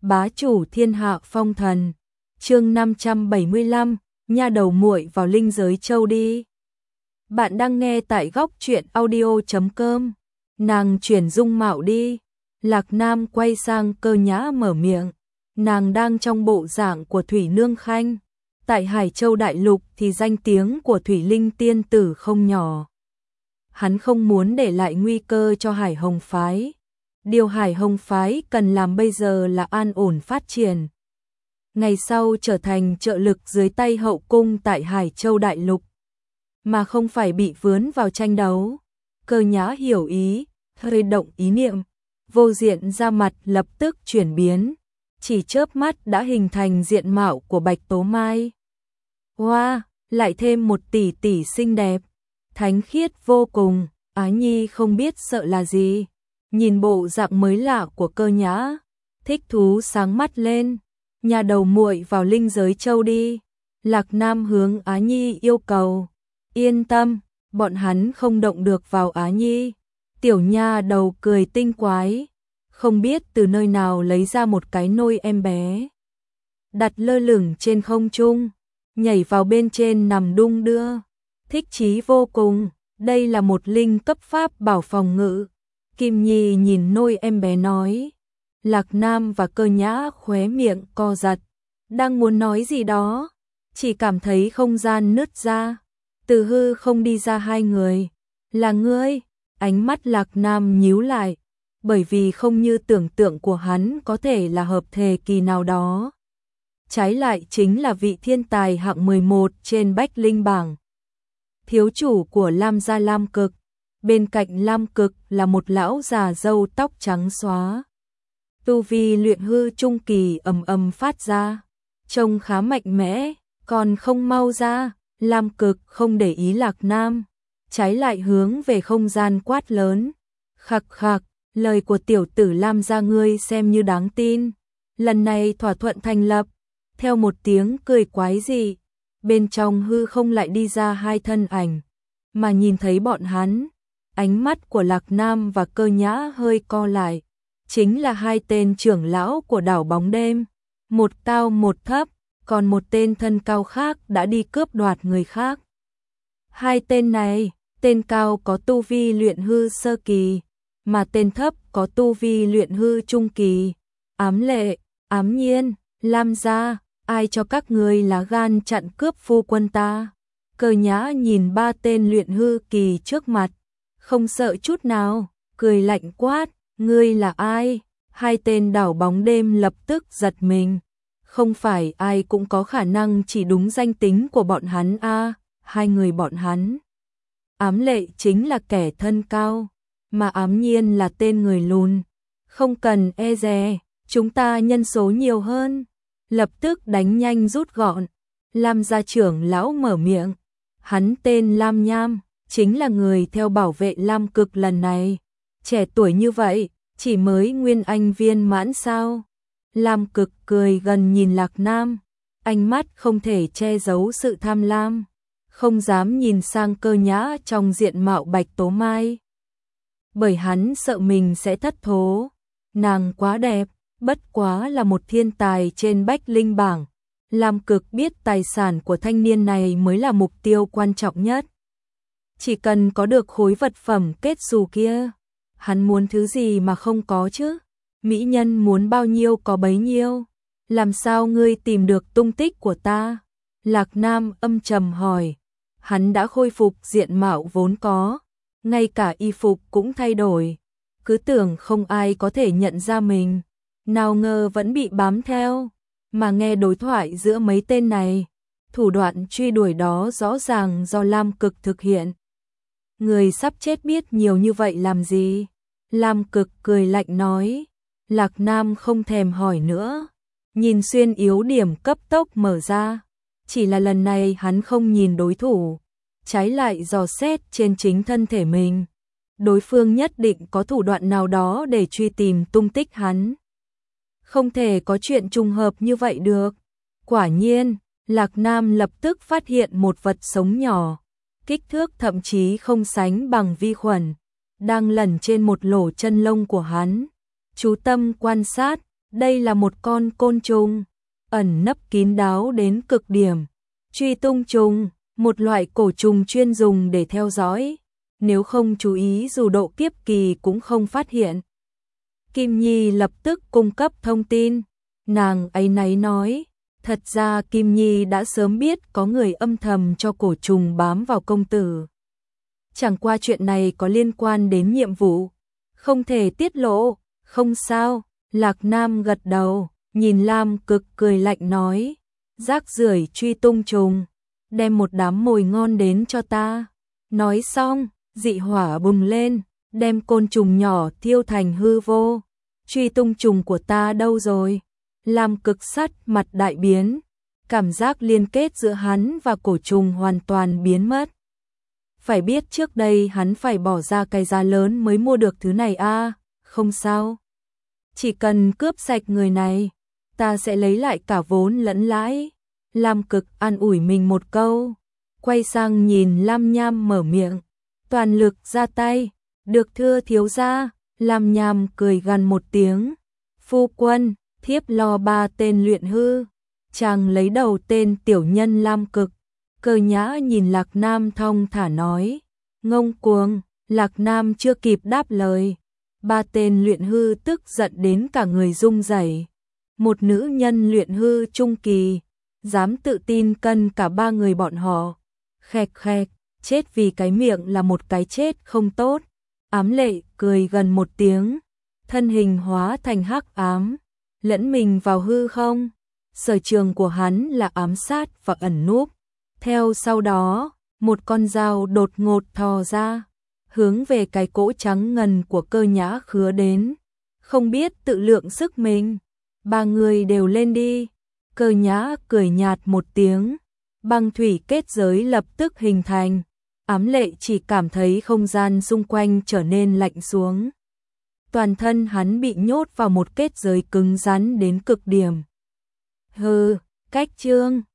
bá chủ thiên hạ phong thần. Chương 575, nha đầu muội vào linh giới châu đi. Bạn đang nghe tại góc truyện audio.com. Nàng chuyển dung mạo đi. Lạc Nam quay sang Cơ Nhã mở miệng. Nàng đang trong bộ dạng của Thủy Nương Khanh. Tại Hải Châu Đại Lục thì danh tiếng của Thủy Linh tiên tử không nhỏ. Hắn không muốn để lại nguy cơ cho Hải Hồng Phái. Điều Hải Hồng Phái cần làm bây giờ là an ổn phát triển. Ngày sau trở thành trợ lực dưới tay hậu cung tại Hải Châu Đại Lục, mà không phải bị vướng vào tranh đấu. Cơ Nhã hiểu ý, hơi động ý niệm, vô diện ra mặt lập tức chuyển biến, chỉ chớp mắt đã hình thành diện mạo của Bạch Tố Mai. Wow, lại thêm một tỷ tỷ xinh đẹp, thánh khiết vô cùng. Á Nhi không biết sợ là gì, nhìn bộ dạng mới lạ của Cơ Nhã, thích thú sáng mắt lên. Nhà đầu muội vào linh giới châu đi. Lạc Nam hướng Á Nhi yêu cầu. Yên tâm, bọn hắn không động được vào Á Nhi. Tiểu nha đầu cười tinh quái, không biết từ nơi nào lấy ra một cái nôi em bé, đặt lơ lửng trên không trung, nhảy vào bên trên nằm đung đưa, thích chí vô cùng. Đây là một linh cấp pháp bảo phòng ngự. Kim Nhi nhìn nôi em bé nói. Lạc Nam và Cơ Nhã khóe miệng co giật, đang muốn nói gì đó, chỉ cảm thấy không gian nứt ra, từ hư không đi ra hai người. Là ngươi? Ánh mắt Lạc Nam nhíu lại, bởi vì không như tưởng tượng của hắn có thể là hợp thể kỳ nào đó. Trái lại chính là vị thiên tài hạng 11 trên Bách Linh bảng. Thiếu chủ của Lam gia Lam Cực, bên cạnh Lam Cực là một lão già râu tóc trắng xóa. Tu vi luyện hư trung kỳ ầm ầm phát ra, trông khá mạnh mẽ, còn không mau ra. Lam Cực không để ý Lạc Nam, trái lại hướng về không gian quát lớn. Khặc khặc, lời của tiểu tử Lam gia ngươi xem như đáng tin. Lần này thỏa thuận thành lập. Theo một tiếng cười quái dị, bên trong hư không lại đi ra hai thân ảnh, mà nhìn thấy bọn hắn, ánh mắt của Lạc Nam và Cơ Nhã hơi co lại. Chính là hai tên trưởng lão của đảo bóng đêm, một cao một thấp, còn một tên thân cao khác đã đi cướp đoạt người khác. Hai tên này, tên cao có tu vi luyện hư sơ kỳ, mà tên thấp có tu vi luyện hư trung kỳ. Ám Lệ, Ám Nhiên, Lam gia, ai cho các ngươi lá gan chặn cướp phu quân ta? Cơ Nhã nhìn ba tên luyện hư kỳ trước mặt, không sợ chút nào, cười lạnh quát. Ngươi là ai? Hai tên đảo bóng đêm lập tức giật mình. Không phải ai cũng có khả năng chỉ đúng danh tính của bọn hắn a. Hai người bọn hắn. Ám Lệ chính là kẻ thân cao, mà Ám Nhiên là tên người lùn. Không cần e dè, chúng ta nhân số nhiều hơn. Lập tức đánh nhanh rút gọn. Lam gia trưởng lão mở miệng. Hắn tên Lam Nham, chính là người theo bảo vệ Lam Cực lần này. Trẻ tuổi như vậy, chỉ mới nguyên anh viên mãn sao? Lam Cực cười gần nhìn Lạc Nam, ánh mắt không thể che giấu sự tham lam, không dám nhìn sang Cơ Nhã trong diện mạo Bạch Tố Mai. Bởi hắn sợ mình sẽ thất thố, nàng quá đẹp, bất quá là một thiên tài trên Bách Linh bảng. Lam Cực biết tài sản của thanh niên này mới là mục tiêu quan trọng nhất. Chỉ cần có được khối vật phẩm kết xù kia, hắn muốn thứ gì mà không có chứ? Mỹ nhân muốn bao nhiêu có bấy nhiêu. Làm sao ngươi tìm được tung tích của ta? Lạc Nam âm trầm hỏi. Hắn đã khôi phục diện mạo vốn có, ngay cả y phục cũng thay đổi. Cứ tưởng không ai có thể nhận ra mình, nào ngờ vẫn bị bám theo. Mà nghe đối thoại giữa mấy tên này, thủ đoạn truy đuổi đó rõ ràng do Lam Cực thực hiện. Người sắp chết biết nhiều như vậy làm gì? Lam Cực cười lạnh nói. Lạc Nam không thèm hỏi nữa, nhìn xuyên yếu điểm cấp tốc mở ra. Chỉ là lần này hắn không nhìn đối thủ, trái lại dò xét trên chính thân thể mình. Đối phương nhất định có thủ đoạn nào đó để truy tìm tung tích hắn. Không thể có chuyện trùng hợp như vậy được. Quả nhiên, Lạc Nam lập tức phát hiện một vật sống nhỏ, kích thước thậm chí không sánh bằng vi khuẩn, đang lẩn trên một lỗ chân lông của hắn. Chú tâm quan sát, Đây là một con côn trùng, ẩn nấp kín đáo đến cực điểm. Truy tung trùng, một loại cổ trùng chuyên dùng để theo dõi. Nếu không chú ý dù độ kiếp kỳ cũng không phát hiện. Kim Nhi lập tức cung cấp thông tin. Nàng áy náy nói, thật ra Kim Nhi đã sớm biết có người âm thầm cho cổ trùng bám vào công tử. Chẳng qua chuyện này có liên quan đến nhiệm vụ, không thể tiết lộ. Không sao, Lạc Nam gật đầu, nhìn Lam Cực cười lạnh nói, rác rưởi truy tung trùng, đem một đám mồi ngon đến cho ta. Nói xong, dị hỏa bùng lên, đem côn trùng nhỏ thiêu thành hư vô. Truy tung trùng của ta đâu rồi? Lam Cực sắt mặt đại biến, cảm giác liên kết giữa hắn và cổ trùng hoàn toàn biến mất. Phải biết trước đây hắn phải bỏ ra cái giá lớn mới mua được thứ này a. Không sao, chỉ cần cướp sạch người này, ta sẽ lấy lại cả vốn lẫn lãi. Lam Cực an ủi mình một câu, quay sang nhìn Lam Nham mở miệng, toàn lực ra tay. Được thưa thiếu gia. Lam Nham cười gằn một tiếng, phu quân, thiếp lo 3 tên luyện hư. Chàng lấy đầu tên tiểu nhân Lam Cực. Cơ Nhã nhìn Lạc Nam thong thả nói, ngông cuồng. Lạc Nam chưa kịp đáp lời, 3 tên luyện hư tức giận đến cả người run rẩy. Một nữ nhân luyện hư trung kỳ, dám tự tin cân cả 3 người bọn họ. Khẹt khẹt, chết vì cái miệng là một cái chết không tốt. Ám Lệ cười gần một tiếng, thân hình hóa thành hắc ám, lẫn mình vào hư không. Sở trường của hắn là ám sát và ẩn núp. Theo sau đó, một con dao đột ngột thò ra, hướng về cái cỗ trắng ngần của Cơ Nhã khứa đến. Không biết tự lượng sức mình, 3 người đều lên đi. Cơ Nhã cười nhạt một tiếng, băng thủy kết giới lập tức hình thành. Ám Lệ chỉ cảm thấy không gian xung quanh trở nên lạnh xuống. Toàn thân hắn bị nhốt vào một kết giới cứng rắn đến cực điểm. Hừ, cách chương